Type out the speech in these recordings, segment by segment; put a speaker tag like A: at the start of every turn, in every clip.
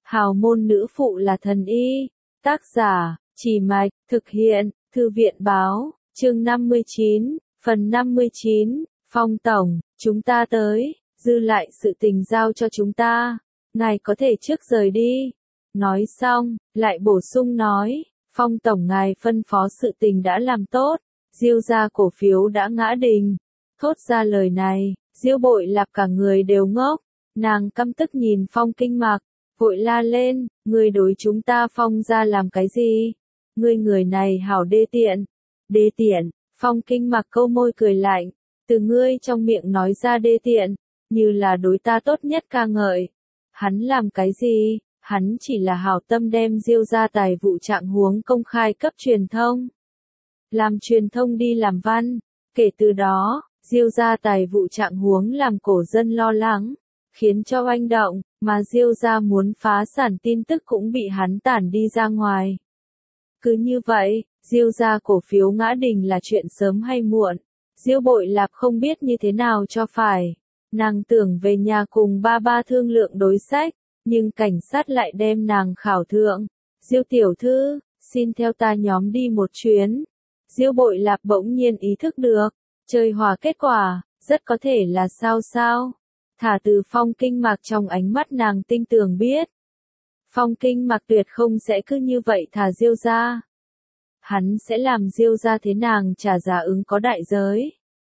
A: Hào môn nữ phụ là thần y. Tác giả, Chỉ Mạch, thực hiện, Thư viện báo, chương 59, phần 59, Phong Tổng, chúng ta tới, dư lại sự tình giao cho chúng ta, ngài có thể trước rời đi. Nói xong, lại bổ sung nói, Phong Tổng ngài phân phó sự tình đã làm tốt, Diêu gia cổ phiếu đã ngã đình. Thốt ra lời này, Diêu Bội Lạp cả người đều ngốc, nàng căm tức nhìn Phong Kinh Mặc, vội la lên, ngươi đối chúng ta Phong gia làm cái gì? Ngươi người này hảo đê tiện. Đê tiện, Phong Kinh Mặc câu môi cười lạnh, từ ngươi trong miệng nói ra đê tiện, như là đối ta tốt nhất ca ngợi. Hắn làm cái gì? Hắn chỉ là hảo tâm đem Diêu gia tài vụ trạng huống công khai cấp truyền thông. Làm truyền thông đi làm văn, kể từ đó, Diêu gia tài vụ trạng huống làm cổ dân lo lắng, khiến cho oanh động, mà Diêu gia muốn phá sản tin tức cũng bị hắn tản đi ra ngoài. Cứ như vậy, Diêu gia cổ phiếu ngã đình là chuyện sớm hay muộn, Diêu Bội Lạp không biết như thế nào cho phải. Nàng tưởng về nhà cùng ba thương lượng đối sách, nhưng cảnh sát lại đem nàng khảo thượng. Diêu tiểu thư, xin theo ta nhóm đi một chuyến. Diêu Bội Lạp bỗng nhiên ý thức được, chơi hòa kết quả, rất có thể là sao. Thả từ Phong Kinh Mặc trong ánh mắt nàng tinh tường biết. Phong Kinh Mặc tuyệt không sẽ cứ như vậy thả Diêu gia. Hắn sẽ làm Diêu gia thế nàng trả giá ứng có đại giới.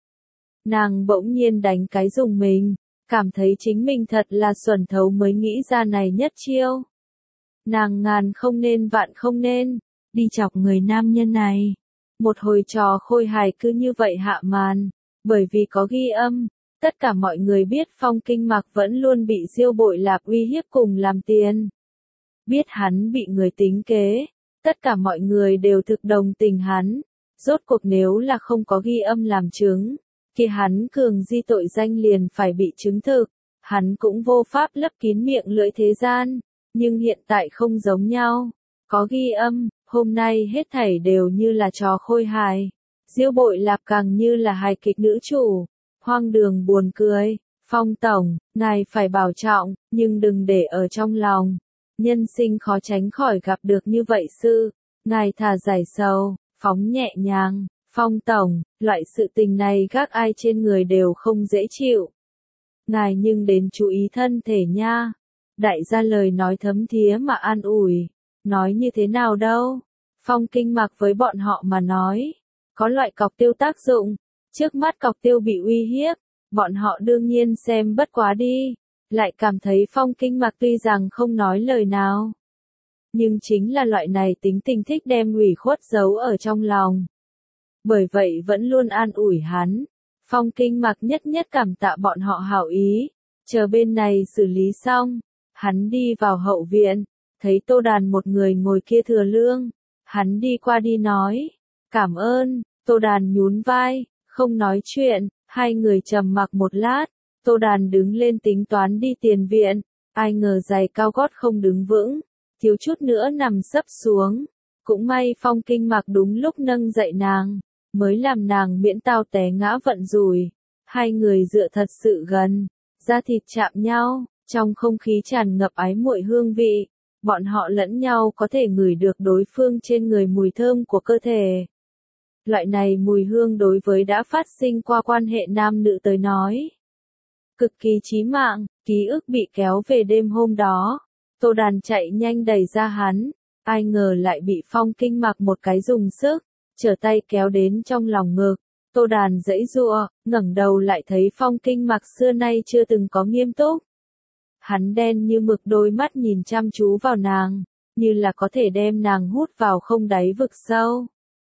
A: Nàng bỗng nhiên đánh cái dùng mình, cảm thấy chính mình thật là xuẩn thấu mới nghĩ ra này nhất chiêu. Nàng ngàn không nên vạn không nên, đi chọc người nam nhân này. Một hồi trò khôi hài cứ như vậy hạ màn, bởi vì có ghi âm, tất cả mọi người biết Phong Kinh Mặc vẫn luôn bị Diêu Bội Lạp uy hiếp cùng làm tiền. Biết hắn bị người tính kế, tất cả mọi người đều thực đồng tình hắn, rốt cuộc nếu là không có ghi âm làm chứng, thì hắn cường di tội danh liền phải bị chứng thực, hắn cũng vô pháp lấp kín miệng lưỡi thế gian, nhưng hiện tại không giống nhau, có ghi âm, hôm nay hết thảy đều như là trò khôi hài, Diêu Bội Lạp càng như là hài kịch nữ chủ, hoang đường buồn cười, Phong Tổng, ngài phải bảo trọng, nhưng đừng để ở trong lòng, nhân sinh khó tránh khỏi gặp được như vậy sự, ngài thà giải sầu, phóng nhẹ nhàng. Phong Tổng, loại sự tình này gác ai trên người đều không dễ chịu. Ngài nhưng đến chú ý thân thể nha. Đại gia lời nói thấm thía mà an ủi. Nói như thế nào đâu. Phong Kinh Mặc với bọn họ mà nói. Có loại cọc tiêu tác dụng. Trước mắt cọc tiêu bị uy hiếp. Bọn họ đương nhiên xem bất quá đi. Lại cảm thấy Phong Kinh Mặc tuy rằng không nói lời nào. Nhưng chính là loại này tính tình thích đem ủy khuất giấu ở trong lòng. Bởi vậy vẫn luôn an ủi hắn. Phong Kinh Mặc nhất cảm tạ bọn họ hảo ý. Chờ bên này xử lý xong. Hắn đi vào hậu viện. Thấy Tô Đàn một người ngồi kia thừa lương. Hắn đi qua đi nói. Cảm ơn. Tô Đàn nhún vai. Không nói chuyện. Hai người trầm mặc một lát. Tô Đàn đứng lên tính toán đi tiền viện. Ai ngờ giày cao gót không đứng vững. Thiếu chút nữa nằm sấp xuống. Cũng may Phong Kinh Mặc đúng lúc nâng dậy nàng. Mới làm nàng miễn tao té ngã vận rủi. Hai người dựa thật sự gần, da thịt chạm nhau, trong không khí tràn ngập ái muội hương vị. Bọn họ lẫn nhau có thể ngửi được đối phương trên người mùi thơm của cơ thể. Loại này mùi hương đối với đã phát sinh qua quan hệ nam nữ tới nói. Cực kỳ chí mạng, ký ức bị kéo về đêm hôm đó. Tô Đàn chạy nhanh đẩy ra hắn, ai ngờ lại bị Phong Kinh Mặc một cái dùng sức. Trở tay kéo đến trong lòng ngực, Tô Đàn giãy giụa, ngẩng đầu lại thấy Phong Kinh Mặc xưa nay chưa từng có nghiêm túc. Hắn đen như mực đôi mắt nhìn chăm chú vào nàng, như là có thể đem nàng hút vào không đáy vực sâu.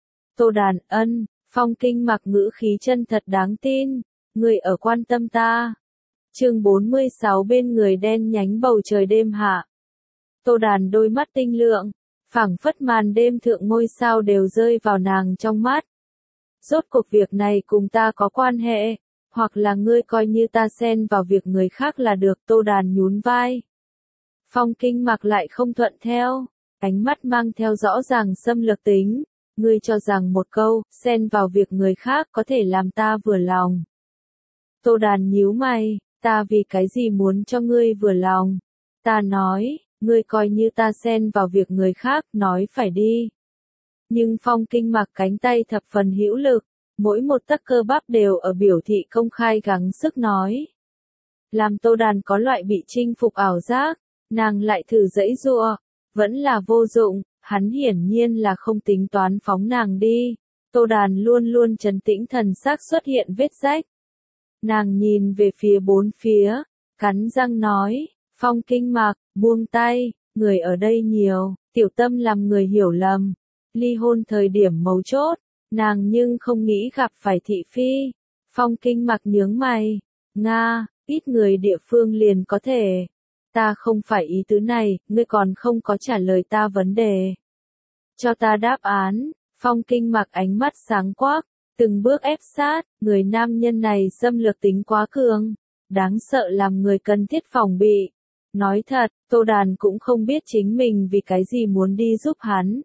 A: Tô Đàn ân, Phong Kinh Mặc ngữ khí chân thật đáng tin, người ở quan tâm ta. Chương 46 bên người đen nhánh bầu trời đêm hạ. Tô Đàn đôi mắt tinh lượng. Phảng phất màn đêm thượng ngôi sao đều rơi vào nàng trong mắt. Rốt cuộc việc này cùng ta có quan hệ, hoặc là ngươi coi như ta xen vào việc người khác là được. Tô Đàn nhún vai. Phong Kinh Mặc lại không thuận theo, ánh mắt mang theo rõ ràng xâm lược tính. Ngươi cho rằng một câu, xen vào việc người khác có thể làm ta vừa lòng. Tô Đàn nhíu mày, ta vì cái gì muốn cho ngươi vừa lòng? Ta nói, ngươi coi như ta xen vào việc người khác, nói phải đi. Nhưng Phong Kinh Mặc cánh tay thập phần hữu lực, mỗi một tấc cơ bắp đều ở biểu thị công khai gắng sức nói. Làm Tô Đàn có loại bị chinh phục ảo giác, nàng lại thử giãy giụa, vẫn là vô dụng, hắn hiển nhiên là không tính toán phóng nàng đi. Tô Đàn luôn luôn trấn tĩnh, thần sắc xuất hiện vết rách. Nàng nhìn về phía bốn phía, cắn răng nói, Phong Kinh Mặc, buông tay, người ở đây nhiều, tiểu tâm làm người hiểu lầm. Ly hôn thời điểm mấu chốt, nàng nhưng không nghĩ gặp phải thị phi. Phong Kinh Mặc nhướng mày, Nga, ít người địa phương liền có thể. Ta không phải ý tứ này, ngươi còn không có trả lời ta vấn đề. Cho ta đáp án. Phong Kinh Mặc ánh mắt sáng quắc, từng bước ép sát, người nam nhân này xâm lược tính quá cường, đáng sợ làm người cần thiết phòng bị. Nói thật, Tô Đàn cũng không biết chính mình vì cái gì muốn đi giúp hắn.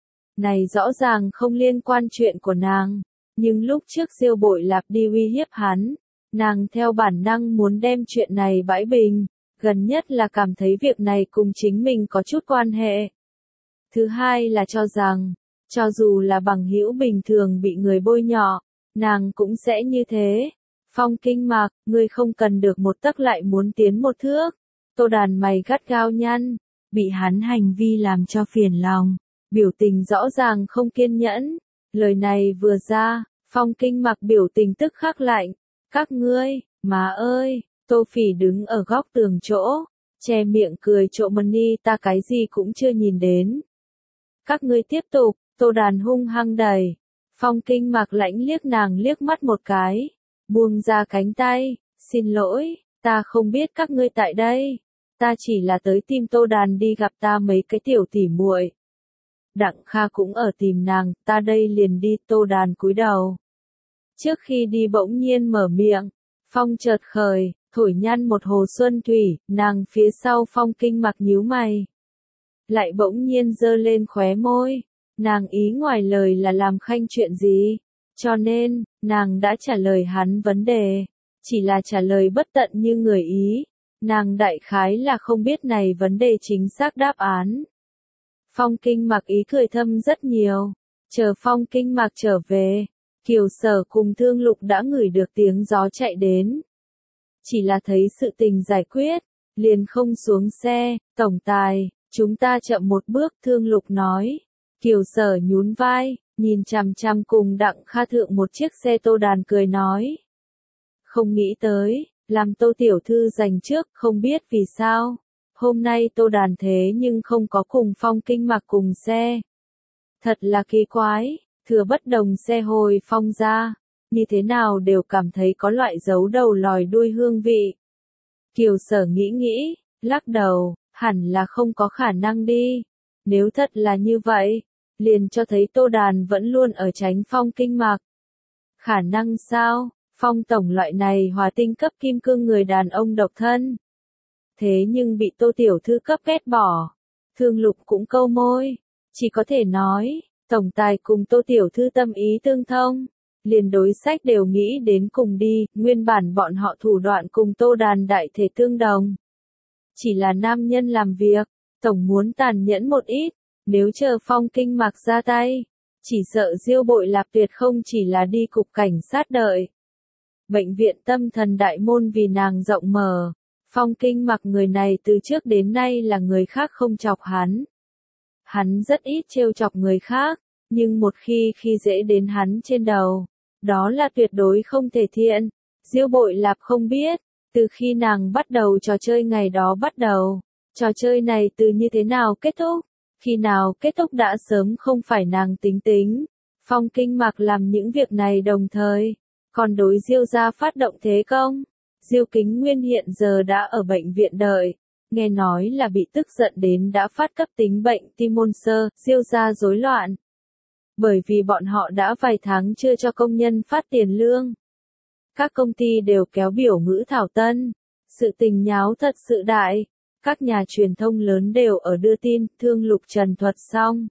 A: Này rõ ràng không liên quan chuyện của nàng, nhưng lúc trước Diêu Bội Lạp đi uy hiếp hắn, nàng theo bản năng muốn đem chuyện này bãi bình, gần nhất là cảm thấy việc này cùng chính mình có chút quan hệ. Thứ hai là cho rằng, cho dù là bằng hữu bình thường bị người bôi nhọ, nàng cũng sẽ như thế. Phong Kinh Mặc, ngươi không cần được một tấc lại muốn tiến một thước. Tô Đàn mày gắt gao nhăn, bị hắn hành vi làm cho phiền lòng, biểu tình rõ ràng không kiên nhẫn. Lời này vừa ra, Phong Kinh Mặc biểu tình tức khắc lạnh. Các ngươi, má ơi, Tô Phỉ đứng ở góc tường chỗ, che miệng cười trộm mani, ta cái gì cũng chưa nhìn đến. Các ngươi tiếp tục. Tô Đàn hung hăng đẩy. Phong Kinh Mặc lãnh liếc nàng liếc mắt một cái, buông ra cánh tay, xin lỗi, ta không biết các ngươi tại đây. Ta chỉ là tới tìm Tô Đàn đi gặp ta mấy cái tiểu tỉ muội. Đặng Kha cũng ở tìm nàng, ta đây liền đi. Tô Đàn cúi đầu. Trước khi đi bỗng nhiên mở miệng, phong chợt khởi, thổi nhăn một hồ xuân thủy, nàng phía sau Phong Kinh Mặc nhíu mày. Lại bỗng nhiên giơ lên khóe môi. Nàng ý ngoài lời là làm khanh chuyện gì, cho nên, nàng đã trả lời hắn vấn đề, chỉ là trả lời bất tận như người ý, nàng đại khái là không biết này vấn đề chính xác đáp án. Phong Kinh Mặc ý cười thâm rất nhiều, chờ Phong Kinh Mặc trở về, Kiều Sở cùng Thương Lục đã ngửi được tiếng gió chạy đến. Chỉ là thấy sự tình giải quyết, liền không xuống xe, tổng tài, chúng ta chậm một bước. Thương Lục nói. Kiều Sở nhún vai, nhìn chằm chằm cùng Đặng Kha thượng một chiếc xe. Tô Đàn cười nói. Không nghĩ tới, làm Tô tiểu thư giành trước, không biết vì sao. Hôm nay Tô Đàn thế nhưng không có cùng Phong Kinh Mặc cùng xe. Thật là kỳ quái, thừa bất đồng xe hồi Phong ra, như thế nào đều cảm thấy có loại giấu đầu lòi đuôi hương vị. Kiều Sở nghĩ, lắc đầu, hẳn là không có khả năng đi. Nếu thật là như vậy, liền cho thấy Tô Đàn vẫn luôn ở tránh Phong Kinh Mặc. Khả năng sao? Phong tổng loại này hòa tinh cấp kim cương người đàn ông độc thân. Thế nhưng bị Tô tiểu thư cấp ghét bỏ. Thương Lục cũng câu môi, chỉ có thể nói, tổng tài cùng Tô tiểu thư tâm ý tương thông, liền đối sách đều nghĩ đến cùng đi, nguyên bản bọn họ thủ đoạn cùng Tô Đàn đại thể tương đồng. Chỉ là nam nhân làm việc, tổng muốn tàn nhẫn một ít, nếu chờ Phong Kinh Mặc ra tay, chỉ sợ Diêu Bội Lạp tuyệt không chỉ là đi cục cảnh sát đợi. Bệnh viện tâm thần đại môn vì nàng rộng mở, Phong Kinh Mặc người này từ trước đến nay là người khác không chọc hắn. Hắn rất ít trêu chọc người khác, nhưng một khi dễ đến hắn trên đầu, đó là tuyệt đối không thể thiện. Diêu Bội Lạp không biết, từ khi nàng bắt đầu trò chơi ngày đó bắt đầu, trò chơi này từ như thế nào kết thúc, khi nào kết thúc đã sớm không phải nàng tính. Phong Kinh Mặc làm những việc này đồng thời, còn đối Diêu gia phát động thế công. Diêu Kính Nguyên hiện giờ đã ở bệnh viện đợi, nghe nói là bị tức giận đến đã phát cấp tính bệnh tim môn sơ. Diêu gia rối loạn, bởi vì bọn họ đã vài tháng chưa cho công nhân phát tiền lương. Các công ty đều kéo biểu ngữ thảo tân, sự tình nháo thật sự đại, các nhà truyền thông lớn đều ở đưa tin. Thương Lục trần thuật xong,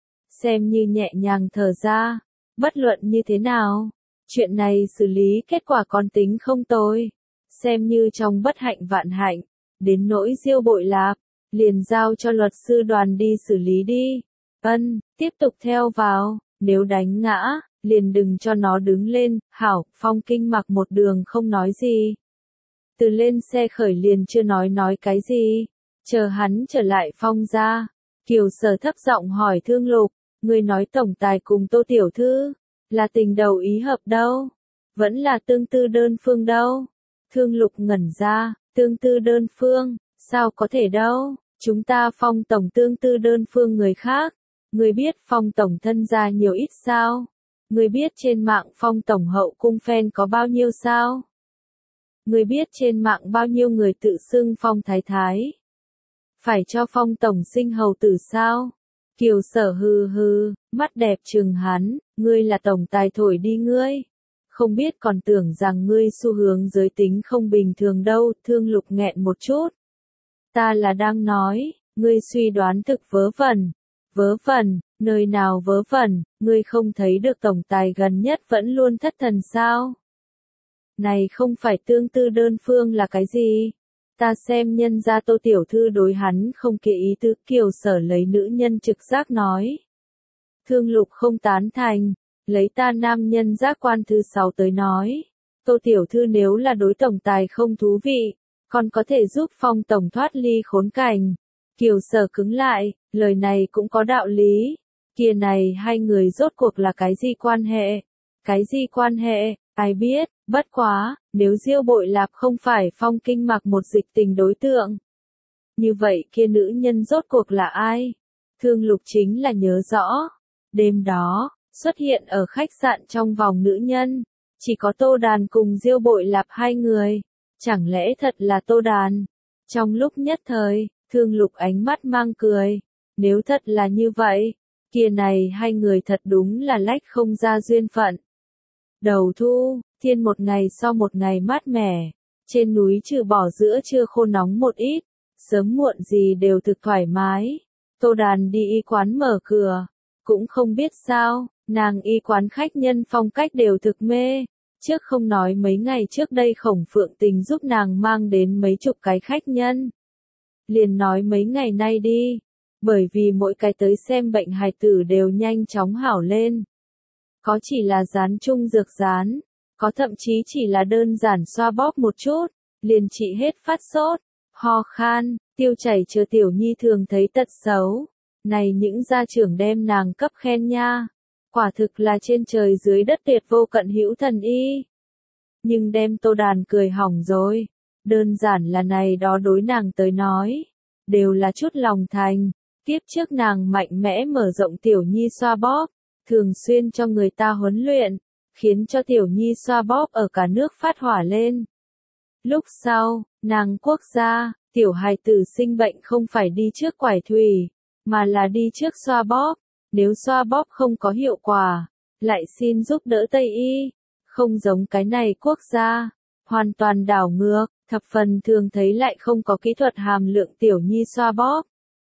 A: xem như nhẹ nhàng thở ra, bất luận như thế nào, chuyện này xử lý kết quả còn tính không tồi, xem như trong bất hạnh vạn hạnh. Đến nỗi Diêu Bội Lạp, liền giao cho luật sư đoàn đi xử lý đi. Ân, tiếp tục theo vào, nếu đánh ngã, liền đừng cho nó đứng lên. Hảo, Phong Kinh mặc một đường không nói gì. Từ lên xe khởi liền chưa nói cái gì. Chờ hắn trở lại Phong ra, Kiều Sở thấp giọng hỏi Thương Lục, người nói tổng tài cùng Tô tiểu thư, là tình đầu ý hợp đâu? Vẫn là tương tư đơn phương đâu? Thương Lục ngẩn ra, tương tư đơn phương, sao có thể đâu? Chúng ta Phong tổng tương tư đơn phương người khác. Người biết Phong tổng thân gia nhiều ít sao? Người biết trên mạng Phong tổng hậu cung fan có bao nhiêu sao? Người biết trên mạng bao nhiêu người tự xưng Phong thái thái? Phải cho Phong tổng sinh hầu tử sao? Kiều Sở hừ hừ, mắt đẹp trừng hắn, ngươi là tổng tài thổi đi ngươi. Không biết còn tưởng rằng ngươi xu hướng giới tính không bình thường đâu. Thương Lục nghẹn một chút. Ta là đang nói, ngươi suy đoán thực vớ vẩn. Vớ vẩn, nơi nào vớ vẩn, ngươi không thấy được tổng tài gần nhất vẫn luôn thất thần sao? Này không phải tương tư đơn phương là cái gì? Ta xem nhân gia Tô tiểu thư đối hắn không kỹ ý tứ. Kiều Sở lấy nữ nhân trực giác nói. Thương Lục không tán thành, lấy ta nam nhân giác quan thứ 6 tới nói. Tô tiểu thư nếu là đối tổng tài không thú vị, còn có thể giúp Phong tổng thoát ly khốn cảnh. Kiều Sở cứng lại, lời này cũng có đạo lý. Kia này hai người rốt cuộc là cái gì quan hệ? Cái gì quan hệ, ai biết, bất quá, nếu Diêu Bội Lạp không phải Phong Kinh mặc một dịch tình đối tượng. Như vậy kia nữ nhân rốt cuộc là ai? Thương Lục chính là nhớ rõ. Đêm đó, xuất hiện ở khách sạn trong vòng nữ nhân. Chỉ có Tô Đàn cùng Diêu Bội Lạp hai người. Chẳng lẽ thật là Tô Đàn? Trong lúc nhất thời, Thương Lục ánh mắt mang cười. Nếu thật là như vậy, kia này hai người thật đúng là lách không ra duyên phận. Đầu thu, thiên một ngày so một ngày mát mẻ. Trên núi trừ bỏ giữa trưa khô nóng một ít, sớm muộn gì đều thực thoải mái. Tô Đàn đi y quán mở cửa, cũng không biết sao, nàng y quán khách nhân phong cách đều thực mê. Trước không nói mấy ngày trước đây Khổng Phượng Tình giúp nàng mang đến mấy chục cái khách nhân. Liền nói mấy ngày nay đi, bởi vì mỗi cái tới xem bệnh hài tử đều nhanh chóng hảo lên. Có chỉ là dán chung dược dán, có thậm chí chỉ là đơn giản xoa bóp một chút, liền trị hết phát sốt, ho khan, tiêu chảy chờ tiểu nhi thường thấy tật xấu. Này những gia trưởng đem nàng cấp khen nha. Quả thực là trên trời dưới đất tuyệt vô cận hữu thần y. Nhưng đem Tô Đàn cười hỏng rồi. Đơn giản là này đó đối nàng tới nói. Đều là chút lòng thành. Tiếp trước nàng mạnh mẽ mở rộng tiểu nhi xoa bóp. Thường xuyên cho người ta huấn luyện. Khiến cho tiểu nhi xoa bóp ở cả nước phát hỏa lên. Lúc sau, nàng quốc gia, tiểu hài tử sinh bệnh không phải đi trước quải thủy, mà là đi trước xoa bóp. Nếu xoa bóp không có hiệu quả, lại xin giúp đỡ Tây y. Không giống cái này quốc gia, hoàn toàn đảo ngược, thập phần thường thấy lại không có kỹ thuật hàm lượng tiểu nhi xoa bóp.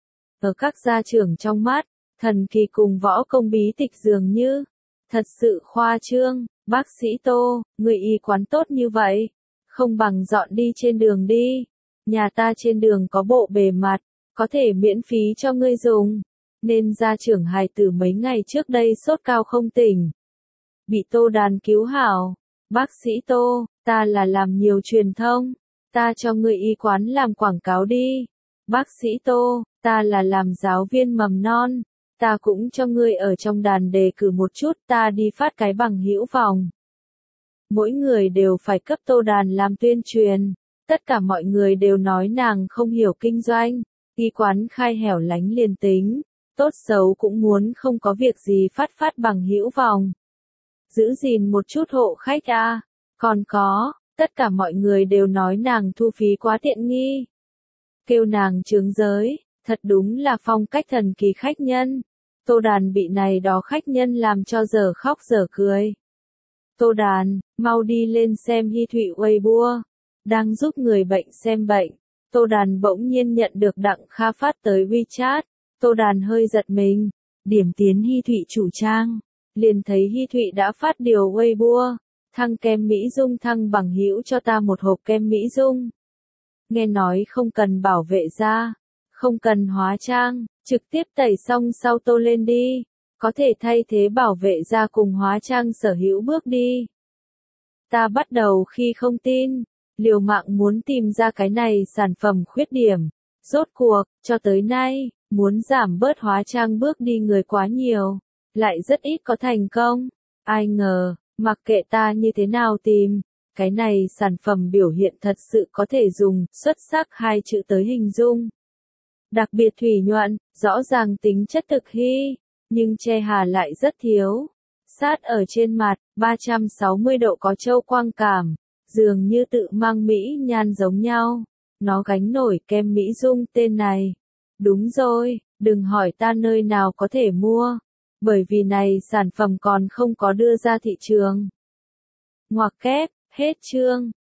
A: Ở các gia trưởng trong mắt, thần kỳ cùng võ công bí tịch dường như, thật sự khoa trương. Bác sĩ Tô, người y quán tốt như vậy, không bằng dọn đi trên đường đi. Nhà ta trên đường có bộ bề mặt, có thể miễn phí cho ngươi dùng. Nên gia trưởng hài tử mấy ngày trước đây sốt cao không tỉnh. Bị Tô Đàn cứu hảo. Bác sĩ Tô, ta là làm nhiều truyền thông. Ta cho ngươi y quán làm quảng cáo đi. Bác sĩ Tô, ta là làm giáo viên mầm non. Ta cũng cho ngươi ở trong đàn đề cử một chút, ta đi phát cái bằng hữu vòng. Mỗi người đều phải cấp Tô Đàn làm tuyên truyền. Tất cả mọi người đều nói nàng không hiểu kinh doanh. Y quán khai hẻo lánh liền tính. Tốt xấu cũng muốn không có việc gì phát bằng hữu vòng. Giữ gìn một chút hộ khách a. Còn có, tất cả mọi người đều nói nàng thu phí quá tiện nghi. Kêu nàng chướng giới, thật đúng là phong cách thần kỳ khách nhân. Tô Đàn bị này đó khách nhân làm cho giờ khóc giờ cười. Tô Đàn, mau đi lên xem Hi Thụy Weibo. Đang giúp người bệnh xem bệnh. Tô Đàn bỗng nhiên nhận được Đặng Kha phát tới WeChat. Tô Đàn hơi giật mình, điểm tiến Hi Thụy chủ trang, liền thấy Hi Thụy đã phát điều Weibo, thăng kem Mỹ Dung thăng bằng hữu cho ta một hộp kem Mỹ Dung. Nghe nói không cần bảo vệ da, Không cần hóa trang, trực tiếp tẩy xong sau tô lên đi. Có thể thay thế bảo vệ da cùng hóa trang sở hữu bước đi. Ta bắt đầu khi không tin, liều mạng muốn tìm ra cái này sản phẩm khuyết điểm. Rốt cuộc, cho tới nay, muốn giảm bớt hóa trang bước đi người quá nhiều, lại rất ít có thành công. Ai ngờ, mặc kệ ta như thế nào tìm, cái này sản phẩm biểu hiện thật sự có thể dùng xuất sắc hai chữ tới hình dung. Đặc biệt thủy nhuận, rõ ràng tính chất thực hy, nhưng che hà lại rất thiếu. Sát ở trên mặt, 360 độ có châu quang cảm, dường như tự mang mỹ nhan giống nhau. Nó gánh nổi kem Mỹ Dung tên này. Đúng rồi, đừng hỏi ta nơi nào có thể mua, bởi vì này sản phẩm còn không có đưa ra thị trường. Ngoặc kép, hết chương.